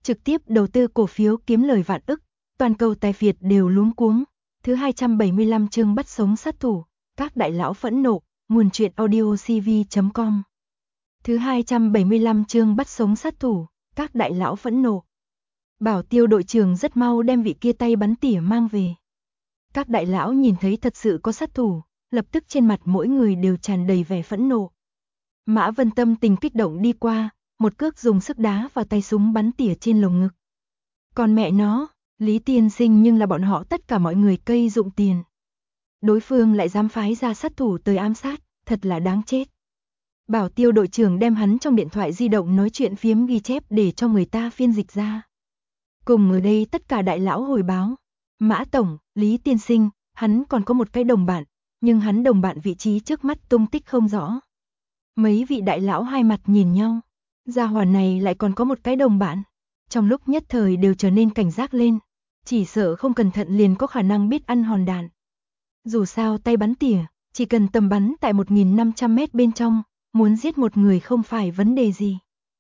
trực tiếp đầu tư cổ phiếu kiếm lời vạn ức, toàn cầu tài phiệt đều luống cuống. Thứ 275 chương bắt sống sát thủ, các đại lão phẫn nộ, nguồn truyện audio cv.com. Thứ 275 chương bắt sống sát thủ, các đại lão phẫn nộ. Bảo Tiêu đội trưởng rất mau đem vị kia tay bắn tỉa mang về. Các đại lão nhìn thấy thật sự có sát thủ, lập tức trên mặt mỗi người đều tràn đầy vẻ phẫn nộ. Mã Vân tâm tình kích động đi qua, một cước dùng sức đá vào tay súng bắn tỉa trên lồng ngực. Còn mẹ nó, Lý tiên sinh nhưng là bọn họ tất cả mọi người cây dụng tiền. Đối phương lại dám phái ra sát thủ tới ám sát, thật là đáng chết. Bảo Tiêu đội trưởng đem hắn trong điện thoại di động nói chuyện phiếm ghi chép để cho người ta phiên dịch ra. Cùng ở đây tất cả đại lão hồi báo. Mã tổng, Lý tiên sinh, hắn còn có một cái đồng bạn, nhưng hắn đồng bạn vị trí trước mắt tung tích không rõ. Mấy vị đại lão hai mặt nhìn nhau. Gia hỏa này lại còn có một cái đồng bạn. Trong lúc nhất thời đều trở nên cảnh giác lên. Chỉ sợ không cẩn thận liền có khả năng biết ăn hòn đạn. Dù sao tay bắn tỉa, chỉ cần tầm bắn tại 1500 mét bên trong, muốn giết một người không phải vấn đề gì.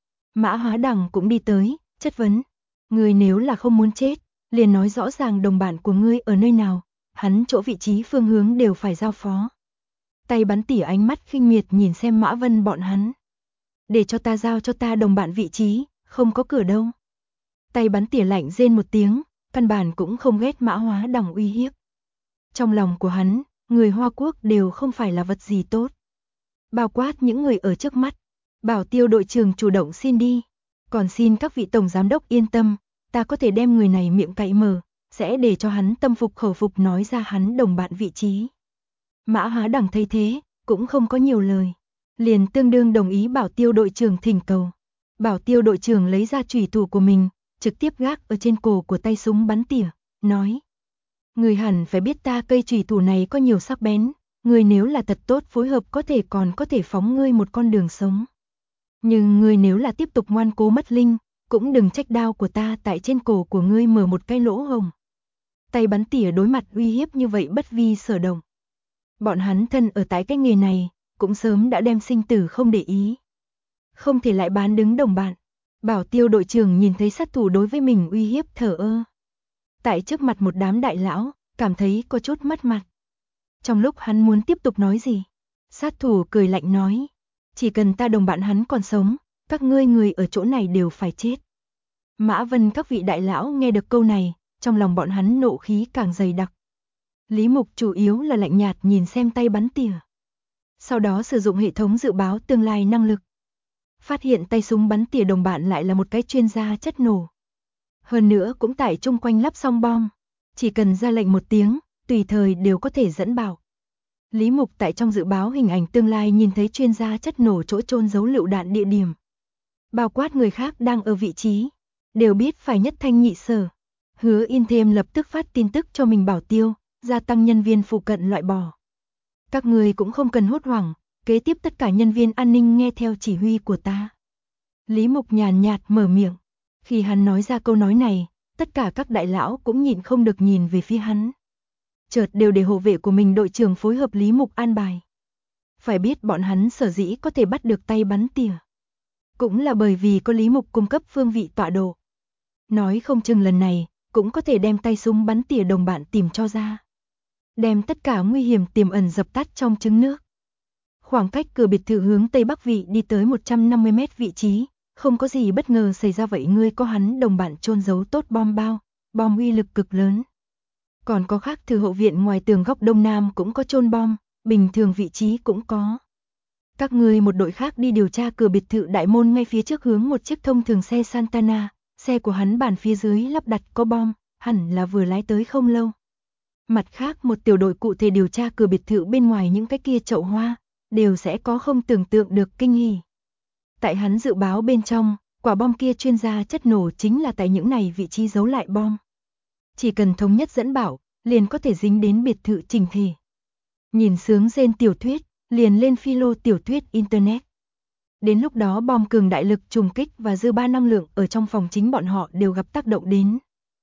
Mã Hóa Đằng cũng đi tới, chất vấn. Ngươi nếu là không muốn chết, liền nói rõ ràng đồng bạn của ngươi ở nơi nào, hắn chỗ vị trí phương hướng đều phải giao phó. Tay bắn tỉa ánh mắt khinh miệt nhìn xem Mã Vân bọn hắn. Để cho ta giao cho ta đồng bạn vị trí, không có cửa đâu. Tay bắn tỉa lạnh rên một tiếng, căn bản cũng không ghét Mã Hóa Đằng uy hiếp. Trong lòng của hắn, người Hoa Quốc đều không phải là vật gì tốt. Bao quát những người ở trước mắt. Bảo Tiêu đội trưởng chủ động xin đi. Còn xin các vị tổng giám đốc yên tâm, ta có thể đem người này miệng cậy mở, sẽ để cho hắn tâm phục khẩu phục nói ra hắn đồng bạn vị trí. Mã Hóa Đằng thấy thế, cũng không có nhiều lời. Liền tương đương đồng ý Bảo Tiêu đội trưởng thỉnh cầu. Bảo Tiêu đội trưởng lấy ra chủy thủ của mình, trực tiếp gác ở trên cổ của tay súng bắn tỉa, nói. Người hẳn phải biết ta cây chủy thủ này có nhiều sắc bén, người nếu là thật tốt phối hợp còn có thể phóng ngươi một con đường sống. Nhưng ngươi nếu là tiếp tục ngoan cố mất linh, cũng đừng trách đao của ta tại trên cổ của ngươi mở một cái lỗ hổng. Tay bắn tỉa đối mặt uy hiếp như vậy bất vi sở động. Bọn hắn thân ở tại cái nghề này, cũng sớm đã đem sinh tử không để ý. Không thể lại bán đứng đồng bạn. Bảo Tiêu đội trưởng nhìn thấy sát thủ đối với mình uy hiếp thở ơ. Tại trước mặt một đám đại lão, cảm thấy có chút mất mặt. Trong lúc hắn muốn tiếp tục nói gì, sát thủ cười lạnh nói. Chỉ cần ta đồng bạn hắn còn sống, các ngươi người ở chỗ này đều phải chết. Mã Vân các vị đại lão nghe được câu này, trong lòng bọn hắn nộ khí càng dày đặc. Lý Mục chủ yếu là lạnh nhạt nhìn xem tay bắn tỉa. Sau đó sử dụng hệ thống dự báo tương lai năng lực. Phát hiện tay súng bắn tỉa đồng bạn lại là một cái chuyên gia chất nổ. Hơn nữa cũng tại chung quanh lắp xong bom. Chỉ cần ra lệnh một tiếng, tùy thời đều có thể dẫn bảo. Lý Mục tại trong dự báo hình ảnh tương lai nhìn thấy chuyên gia chất nổ chỗ chôn giấu lựu đạn địa điểm. Bao quát người khác đang ở vị trí, đều biết phải nhất thanh nhị sở. Hứa In thêm lập tức phát tin tức cho mình Bảo Tiêu, gia tăng nhân viên phụ cận loại bỏ. Các người cũng không cần hốt hoảng, kế tiếp tất cả nhân viên an ninh nghe theo chỉ huy của ta. Lý Mục nhàn nhạt mở miệng. Khi hắn nói ra câu nói này, tất cả các đại lão cũng nhịn không được nhìn về phía hắn. Chợt đều để hộ vệ của mình đội trưởng phối hợp Lý Mục an bài. Phải biết bọn hắn sở dĩ có thể bắt được tay bắn tỉa. Cũng là bởi vì có Lý Mục cung cấp phương vị tọa độ. Nói không chừng lần này, cũng có thể đem tay súng bắn tỉa đồng bạn tìm cho ra. Đem tất cả nguy hiểm tiềm ẩn dập tắt trong trứng nước. Khoảng cách cửa biệt thự hướng Tây Bắc vị đi tới 150 mét vị trí, không có gì bất ngờ xảy ra vậy ngươi có hắn đồng bạn chôn giấu tốt bom bao, bom uy lực cực lớn. Còn có khác từ hậu viện ngoài tường góc đông nam cũng có chôn bom, bình thường vị trí cũng có. Các ngươi một đội khác đi điều tra cửa biệt thự đại môn ngay phía trước hướng một chiếc thông thường xe Santana, xe của hắn bản phía dưới lắp đặt có bom, hẳn là vừa lái tới không lâu. Mặt khác một tiểu đội cụ thể điều tra cửa biệt thự bên ngoài những cái kia chậu hoa, đều sẽ có không tưởng tượng được kinh hỉ. Tại hắn dự báo bên trong, quả bom kia chuyên gia chất nổ chính là tại những này vị trí giấu lại bom. Chỉ cần thống nhất dẫn bảo, liền có thể dính đến biệt thự chỉnh thể. Nhìn sướng rên tiểu thuyết, liền lên philo tiểu thuyết internet. Đến lúc đó bom cường đại lực trùng kích và dư ba năng lượng ở trong phòng chính bọn họ đều gặp tác động đến.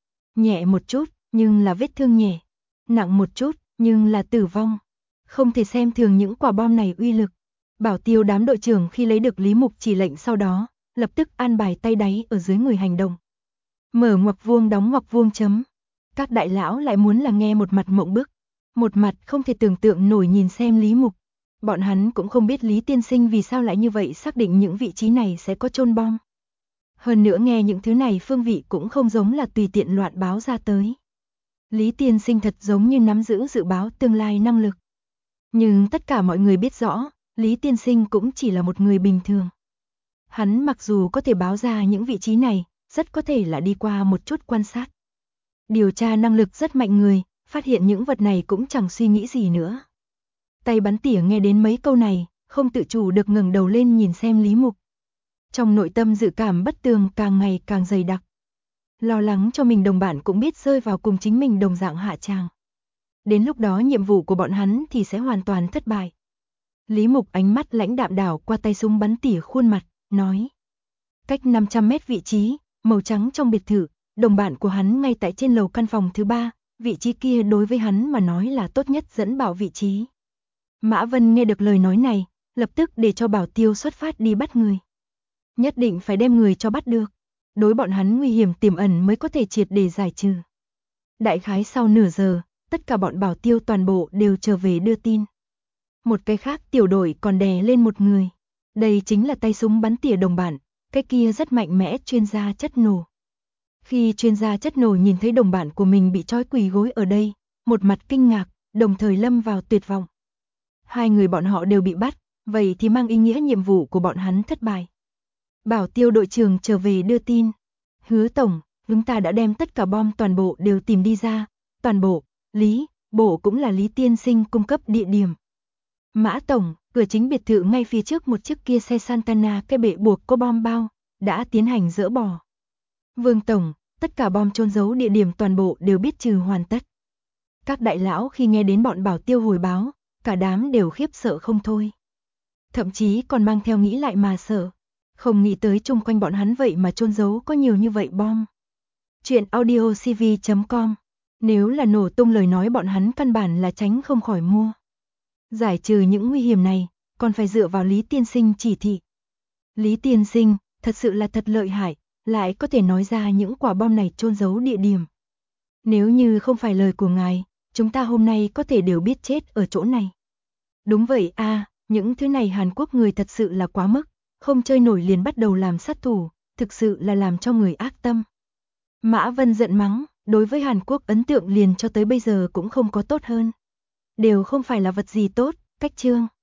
Nhẹ một chút, nhưng là vết thương nhẹ. Nặng một chút, nhưng là tử vong. Không thể xem thường những quả bom này uy lực. Bảo Tiêu đám đội trưởng khi lấy được Lý Mục chỉ lệnh sau đó, lập tức an bài tay đáy ở dưới người hành động. Mở ngoặc vuông đóng ngoặc vuông chấm. Các đại lão lại muốn là nghe một mặt mộng bức, một mặt không thể tưởng tượng nổi nhìn xem Lý Mục. Bọn hắn cũng không biết Lý tiên sinh vì sao lại như vậy xác định những vị trí này sẽ có chôn bom. Hơn nữa nghe những thứ này phương vị cũng không giống là tùy tiện loạn báo ra tới. Lý tiên sinh thật giống như nắm giữ dự báo tương lai năng lực. Nhưng tất cả mọi người biết rõ, Lý tiên sinh cũng chỉ là một người bình thường. Hắn mặc dù có thể báo ra những vị trí này, rất có thể là đi qua một chút quan sát. Điều tra năng lực rất mạnh người, phát hiện những vật này cũng chẳng suy nghĩ gì nữa. Tay bắn tỉa nghe đến mấy câu này, không tự chủ được ngẩng đầu lên nhìn xem Lý Mục. Trong nội tâm dự cảm bất tường càng ngày càng dày đặc. Lo lắng cho mình đồng bạn cũng biết rơi vào cùng chính mình đồng dạng hạ tràng. Đến lúc đó nhiệm vụ của bọn hắn thì sẽ hoàn toàn thất bại. Lý Mục ánh mắt lãnh đạm đảo qua tay súng bắn tỉa khuôn mặt, nói. Cách 500 mét vị trí, màu trắng trong biệt thự, đồng bạn của hắn ngay tại trên lầu căn phòng thứ 3, vị trí kia đối với hắn mà nói là tốt nhất dẫn bảo vị trí. Mã Vân nghe được lời nói này, lập tức để cho Bảo Tiêu xuất phát đi bắt người. Nhất định phải đem người cho bắt được. Đối bọn hắn nguy hiểm tiềm ẩn mới có thể triệt để giải trừ. Đại khái sau nửa giờ, tất cả bọn Bảo Tiêu toàn bộ đều trở về đưa tin. Một cái khác tiểu đội còn đè lên một người. Đây chính là tay súng bắn tỉa đồng bạn, cái kia rất mạnh mẽ chuyên gia chất nổ. Khi chuyên gia chất nổ nhìn thấy đồng bạn của mình bị trói quỳ gối ở đây, một mặt kinh ngạc, đồng thời lâm vào tuyệt vọng. Hai người bọn họ đều bị bắt, vậy thì mang ý nghĩa nhiệm vụ của bọn hắn thất bại. Bảo Tiêu đội trưởng trở về đưa tin. Hứa tổng, chúng ta đã đem tất cả bom toàn bộ đều tìm đi ra. Toàn bộ, Lý, bộ cũng là Lý tiên sinh cung cấp địa điểm. Mã tổng, cửa chính biệt thự ngay phía trước một chiếc kia xe Santana cái bệ buộc có bom bao, đã tiến hành dỡ bỏ. Vương tổng, tất cả bom chôn giấu địa điểm toàn bộ đều biết trừ hoàn tất. Các đại lão khi nghe đến bọn Bảo Tiêu hồi báo, cả đám đều khiếp sợ không thôi. Thậm chí còn mang theo nghĩ lại mà sợ. Không nghĩ tới chung quanh bọn hắn vậy mà chôn giấu có nhiều như vậy bom. Chuyện audiocv.com. Nếu là nổ tung lời nói bọn hắn căn bản là tránh không khỏi mua. Giải trừ những nguy hiểm này, còn phải dựa vào Lý tiên sinh chỉ thị. Lý tiên sinh, thật sự là thật lợi hại, lại có thể nói ra những quả bom này chôn giấu địa điểm. Nếu như không phải lời của ngài, chúng ta hôm nay có thể đều biết chết ở chỗ này. Đúng vậy a, những thứ này Hàn Quốc người thật sự là quá mức, không chơi nổi liền bắt đầu làm sát thủ, thực sự là làm cho người ác tâm. Mã Vân giận mắng, đối với Hàn Quốc ấn tượng liền cho tới bây giờ cũng không có tốt hơn. Đều không phải là vật gì tốt, cách chương.